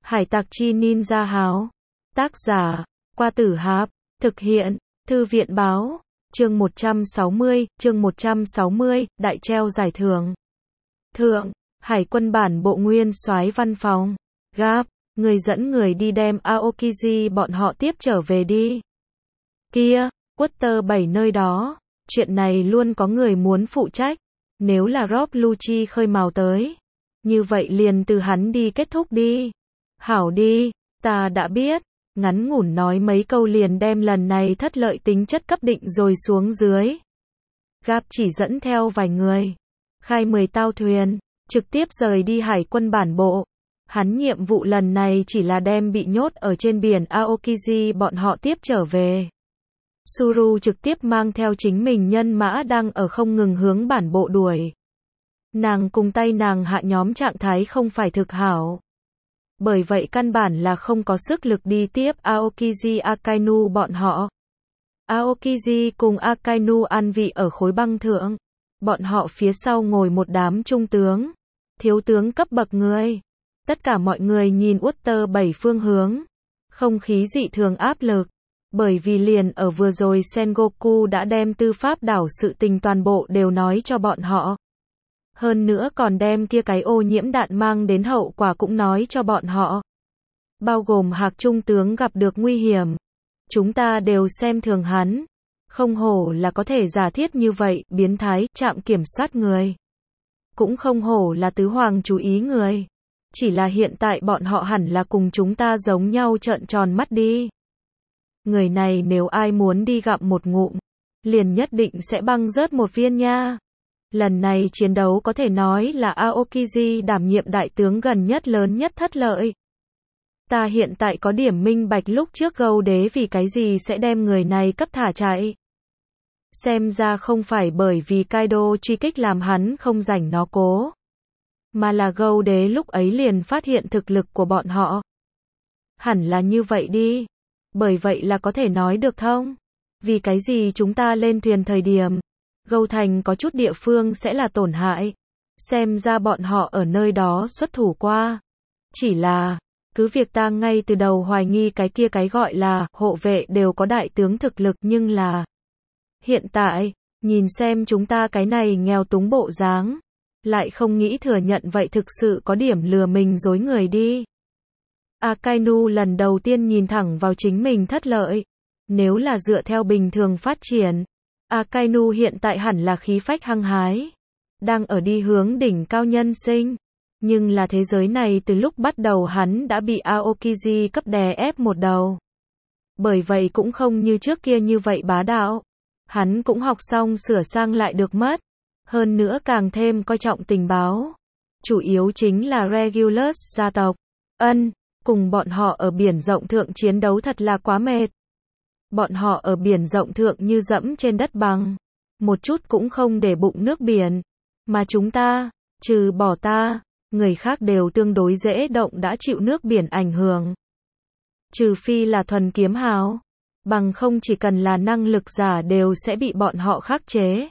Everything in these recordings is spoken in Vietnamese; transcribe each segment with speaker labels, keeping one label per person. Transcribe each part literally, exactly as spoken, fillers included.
Speaker 1: Hải tặc chi ninja háo. Tác giả, Qua Tử Hạp. Thực hiện, Thư viện báo. Chương một trăm sáu mươi, chương một trăm sáu mươi, đại treo giải thưởng. Thượng, Hải quân bản bộ nguyên soái văn phòng. Gap, người dẫn người đi đem Aokiji bọn họ tiếp trở về đi. Kia, Quarter bảy nơi đó. Chuyện này luôn có người muốn phụ trách. Nếu là Rob Lucci khơi mào tới, như vậy liền từ hắn đi kết thúc đi. Hảo đi, ta đã biết. Ngắn ngủn nói mấy câu liền đem lần này thất lợi tính chất cấp định rồi xuống dưới. Gap chỉ dẫn theo vài người, khai mười tàu thuyền, trực tiếp rời đi hải quân bản bộ. Hắn nhiệm vụ lần này chỉ là đem bị nhốt ở trên biển Aokiji bọn họ tiếp trở về. Suru trực tiếp mang theo chính mình nhân mã đang ở không ngừng hướng bản bộ đuổi. Nàng cùng tay nàng hạ nhóm trạng thái không phải thực hảo. Bởi vậy căn bản là không có sức lực đi tiếp Aokiji Akainu bọn họ. Aokiji cùng Akainu an vị ở khối băng thượng. Bọn họ phía sau ngồi một đám trung tướng, thiếu tướng cấp bậc người. Tất cả mọi người nhìn Quarter bảy phương hướng. Không khí dị thường áp lực. Bởi vì liền ở vừa rồi Sengoku đã đem tư pháp đảo sự tình toàn bộ đều nói cho bọn họ. Hơn nữa còn đem kia cái ô nhiễm đạn mang đến hậu quả cũng nói cho bọn họ. Bao gồm Hạc Trung tướng gặp được nguy hiểm. Chúng ta đều xem thường hắn. Không hổ là có thể giả thiết như vậy, biến thái, trạm kiểm soát người. Cũng không hổ là tứ hoàng chú ý người. Chỉ là hiện tại bọn họ hẳn là cùng chúng ta giống nhau trợn tròn mắt đi. Người này nếu ai muốn đi gặm một ngụm, liền nhất định sẽ băng rớt một viên nha. Lần này chiến đấu có thể nói là Aokiji đảm nhiệm đại tướng gần nhất lớn nhất thất lợi. Ta hiện tại có điểm minh bạch lúc trước Gâu đế vì cái gì sẽ đem người này cấp thả chạy. Xem ra không phải bởi vì Kaido truy kích làm hắn không rảnh nó cố, mà là Gâu đế lúc ấy liền phát hiện thực lực của bọn họ. Hẳn là như vậy đi. Bởi vậy là có thể nói được thông. Vì cái gì chúng ta lên thuyền thời điểm, Gâu thành có chút địa phương sẽ là tổn hại. Xem ra bọn họ ở nơi đó xuất thủ qua. Chỉ là, cứ việc ta ngay từ đầu hoài nghi cái kia cái gọi là hộ vệ đều có đại tướng thực lực, nhưng là hiện tại, nhìn xem chúng ta cái này nghèo túng bộ dáng, lại không nghĩ thừa nhận vậy thực sự có điểm lừa mình dối người đi. Akainu lần đầu tiên nhìn thẳng vào chính mình thất lợi. Nếu là dựa theo bình thường phát triển, Akainu hiện tại hẳn là khí phách hăng hái, đang ở đi hướng đỉnh cao nhân sinh. Nhưng là thế giới này từ lúc bắt đầu hắn đã bị Aokiji cấp đè ép một đầu. Bởi vậy cũng không như trước kia như vậy bá đạo. Hắn cũng học xong sửa sang lại được mất. Hơn nữa càng thêm coi trọng tình báo. Chủ yếu chính là Regulus gia tộc. Ân. Cùng bọn họ ở biển rộng thượng chiến đấu thật là quá mệt. Bọn họ ở biển rộng thượng như dẫm trên đất bằng. Một chút cũng không để bụng nước biển. Mà chúng ta, trừ bỏ ta, người khác đều tương đối dễ động đã chịu nước biển ảnh hưởng. Trừ phi là thuần kiếm hào. Bằng không chỉ cần là năng lực giả đều sẽ bị bọn họ khắc chế.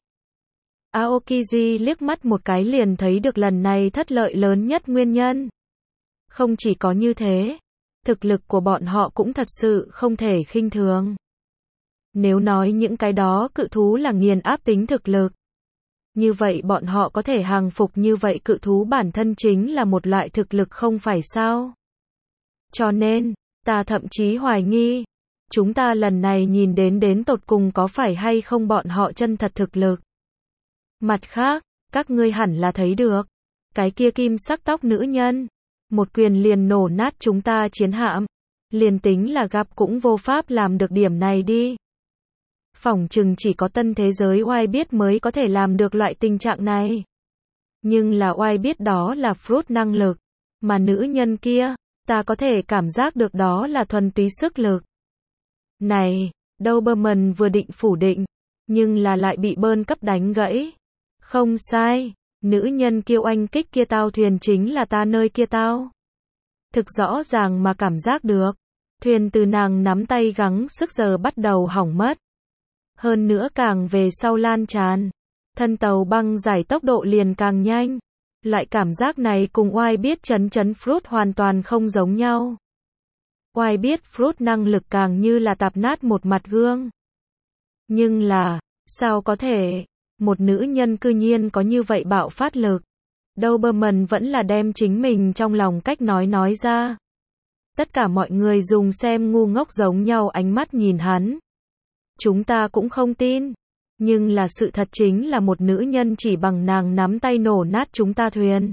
Speaker 1: Aokiji liếc mắt một cái liền thấy được lần này thất lợi lớn nhất nguyên nhân. Không chỉ có như thế, thực lực của bọn họ cũng thật sự không thể khinh thường. Nếu nói những cái đó cự thú là nghiền áp tính thực lực, như vậy bọn họ có thể hàng phục như vậy cự thú bản thân chính là một loại thực lực không phải sao. Cho nên, ta thậm chí hoài nghi, chúng ta lần này nhìn đến đến tột cùng có phải hay không bọn họ chân thật thực lực. Mặt khác, các ngươi hẳn là thấy được, cái kia kim sắc tóc nữ nhân, một quyền liền nổ nát chúng ta chiến hạm. Liền tính là gặp cũng vô pháp làm được điểm này đi. Phỏng chừng chỉ có tân thế giới oai biết mới có thể làm được loại tình trạng này. Nhưng là oai biết đó là fruit năng lực. Mà nữ nhân kia, ta có thể cảm giác được đó là thuần túy sức lực. Này, Doberman vừa định phủ định, nhưng là lại bị bơn cấp đánh gãy. Không sai. Nữ nhân kiêu anh kích kia tao thuyền chính là ta nơi kia tao. Thực rõ ràng mà cảm giác được. Thuyền từ nàng nắm tay gắng sức giờ bắt đầu hỏng mất. Hơn nữa càng về sau lan tràn. Thân tàu băng giải tốc độ liền càng nhanh. Loại cảm giác này cùng oai biết chấn chấn fruit hoàn toàn không giống nhau. Oai biết fruit năng lực càng như là tạp nát một mặt gương. Nhưng là, sao có thể, một nữ nhân cư nhiên có như vậy bạo phát lực. Doberman vẫn là đem chính mình trong lòng cách nói nói ra. Tất cả mọi người dùng xem ngu ngốc giống nhau ánh mắt nhìn hắn. Chúng ta cũng không tin. Nhưng là sự thật chính là một nữ nhân chỉ bằng nàng nắm tay nổ nát chúng ta thuyền.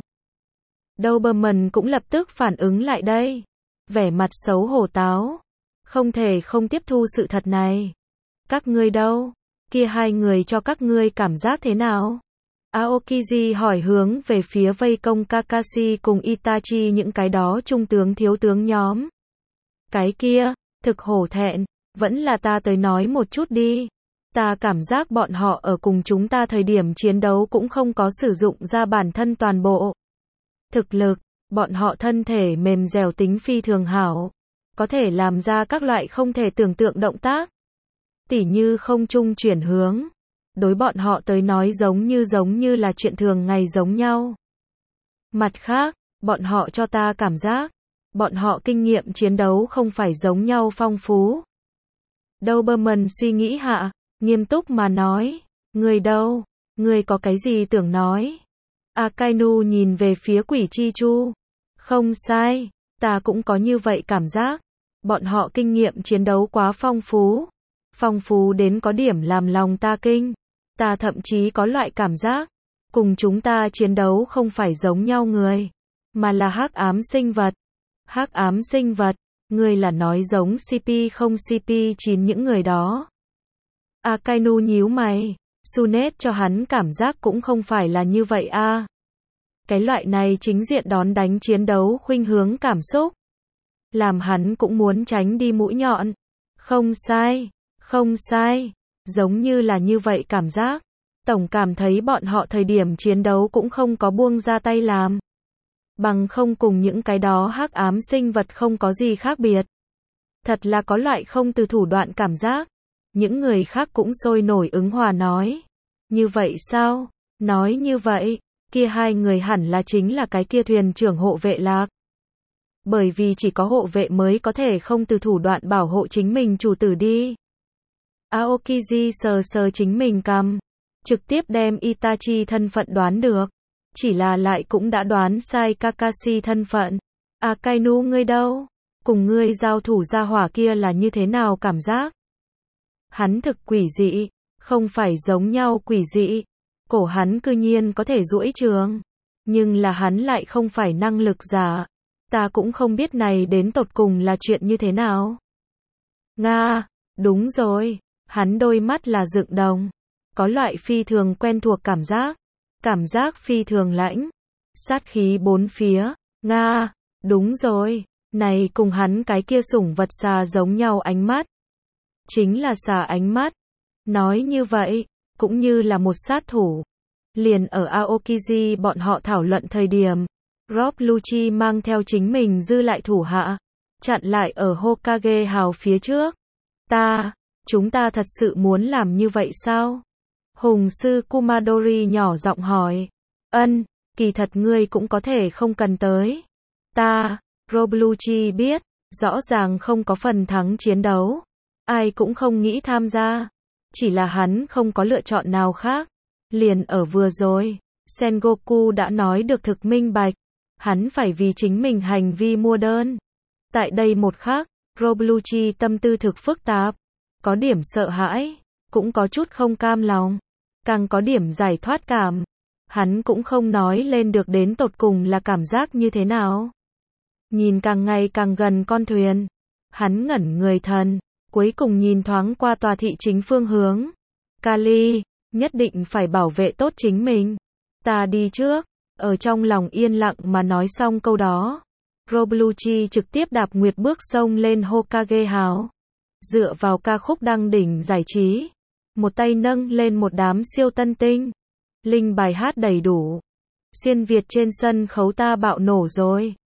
Speaker 1: Doberman cũng lập tức phản ứng lại đây. Vẻ mặt xấu hổ táo. Không thể không tiếp thu sự thật này. Các ngươi đâu? Kia hai người cho các ngươi cảm giác thế nào? Aokiji hỏi hướng về phía vây công Kakashi cùng Itachi những cái đó trung tướng thiếu tướng nhóm. Cái kia, thực hổ thẹn, vẫn là ta tới nói một chút đi. Ta cảm giác bọn họ ở cùng chúng ta thời điểm chiến đấu cũng không có sử dụng ra bản thân toàn bộ thực lực, bọn họ thân thể mềm dẻo tính phi thường hảo, có thể làm ra các loại không thể tưởng tượng động tác. Tỉ như không trung chuyển hướng. Đối bọn họ tới nói giống như giống như là chuyện thường ngày giống nhau. Mặt khác, bọn họ cho ta cảm giác, bọn họ kinh nghiệm chiến đấu không phải giống nhau phong phú. Doberman suy nghĩ hạ, nghiêm túc mà nói, người đâu, người có cái gì tưởng nói. Akainu nhìn về phía Quỷ Chi Chu. Không sai, ta cũng có như vậy cảm giác. Bọn họ kinh nghiệm chiến đấu quá phong phú. Phong phú đến có điểm làm lòng ta kinh. Ta thậm chí có loại cảm giác, cùng chúng ta chiến đấu không phải giống nhau người, mà là hắc ám sinh vật. Hắc ám sinh vật, ngươi là nói giống xê pê không xê pê chín những người đó. Akainu nhíu mày, Sunet cho hắn cảm giác cũng không phải là như vậy a. À. Cái loại này chính diện đón đánh chiến đấu khuynh hướng cảm xúc, làm hắn cũng muốn tránh đi mũi nhọn. Không sai, không sai. Giống như là như vậy cảm giác. Tổng cảm thấy bọn họ thời điểm chiến đấu cũng không có buông ra tay làm. Bằng không cùng những cái đó hắc ám sinh vật không có gì khác biệt. Thật là có loại không từ thủ đoạn cảm giác. Những người khác cũng sôi nổi ứng hòa nói. Như vậy sao? Nói như vậy, kia hai người hẳn là chính là cái kia thuyền trưởng hộ vệ lạc. Bởi vì chỉ có hộ vệ mới có thể không từ thủ đoạn bảo hộ chính mình chủ tử đi. Aokiji sờ sờ chính mình cằm, trực tiếp đem Itachi thân phận đoán được, chỉ là lại cũng đã đoán sai Kakashi thân phận. Akainu ngươi đâu? Cùng ngươi giao thủ gia hỏa kia là như thế nào cảm giác? Hắn thực quỷ dị, không phải giống nhau quỷ dị. Cổ hắn cư nhiên có thể duỗi trường, nhưng là hắn lại không phải năng lực giả. Ta cũng không biết này đến tột cùng là chuyện như thế nào. Nga, đúng rồi. Hắn đôi mắt là dựng đồng, có loại phi thường quen thuộc cảm giác, cảm giác phi thường lãnh, sát khí bốn phía. Nga, đúng rồi, này cùng hắn cái kia sủng vật xà giống nhau ánh mắt, chính là xà ánh mắt. Nói như vậy, cũng như là một sát thủ. Liền ở Aokiji bọn họ thảo luận thời điểm, Rob Lucci mang theo chính mình dư lại thủ hạ, chặn lại ở Hokage hào phía trước. Ta, chúng ta thật sự muốn làm như vậy sao? Hùng sư Kumadori nhỏ giọng hỏi. Ân, kỳ thật ngươi cũng có thể không cần tới. Ta, Rob Lucci biết, rõ ràng không có phần thắng chiến đấu. Ai cũng không nghĩ tham gia. Chỉ là hắn không có lựa chọn nào khác. Liền ở vừa rồi, Sengoku đã nói được thực minh bạch. Hắn phải vì chính mình hành vi mua đơn. Tại đây một khắc, Rob Lucci tâm tư thực phức tạp. Có điểm sợ hãi, cũng có chút không cam lòng, càng có điểm giải thoát cảm. Hắn cũng không nói lên được đến tột cùng là cảm giác như thế nào. Nhìn càng ngày càng gần con thuyền, hắn ngẩn người thần, cuối cùng nhìn thoáng qua tòa thị chính phương hướng. Kali, nhất định phải bảo vệ tốt chính mình. Ta đi trước, ở trong lòng yên lặng mà nói xong câu đó. Rob Lucci trực tiếp đạp nguyệt bước sông lên Hokage hào. Dựa vào ca khúc đăng đỉnh giải trí, một tay nâng lên một đám siêu tân tinh. Linh bài hát đầy đủ. Xuyên Việt trên sân khấu ta bạo nổ rồi.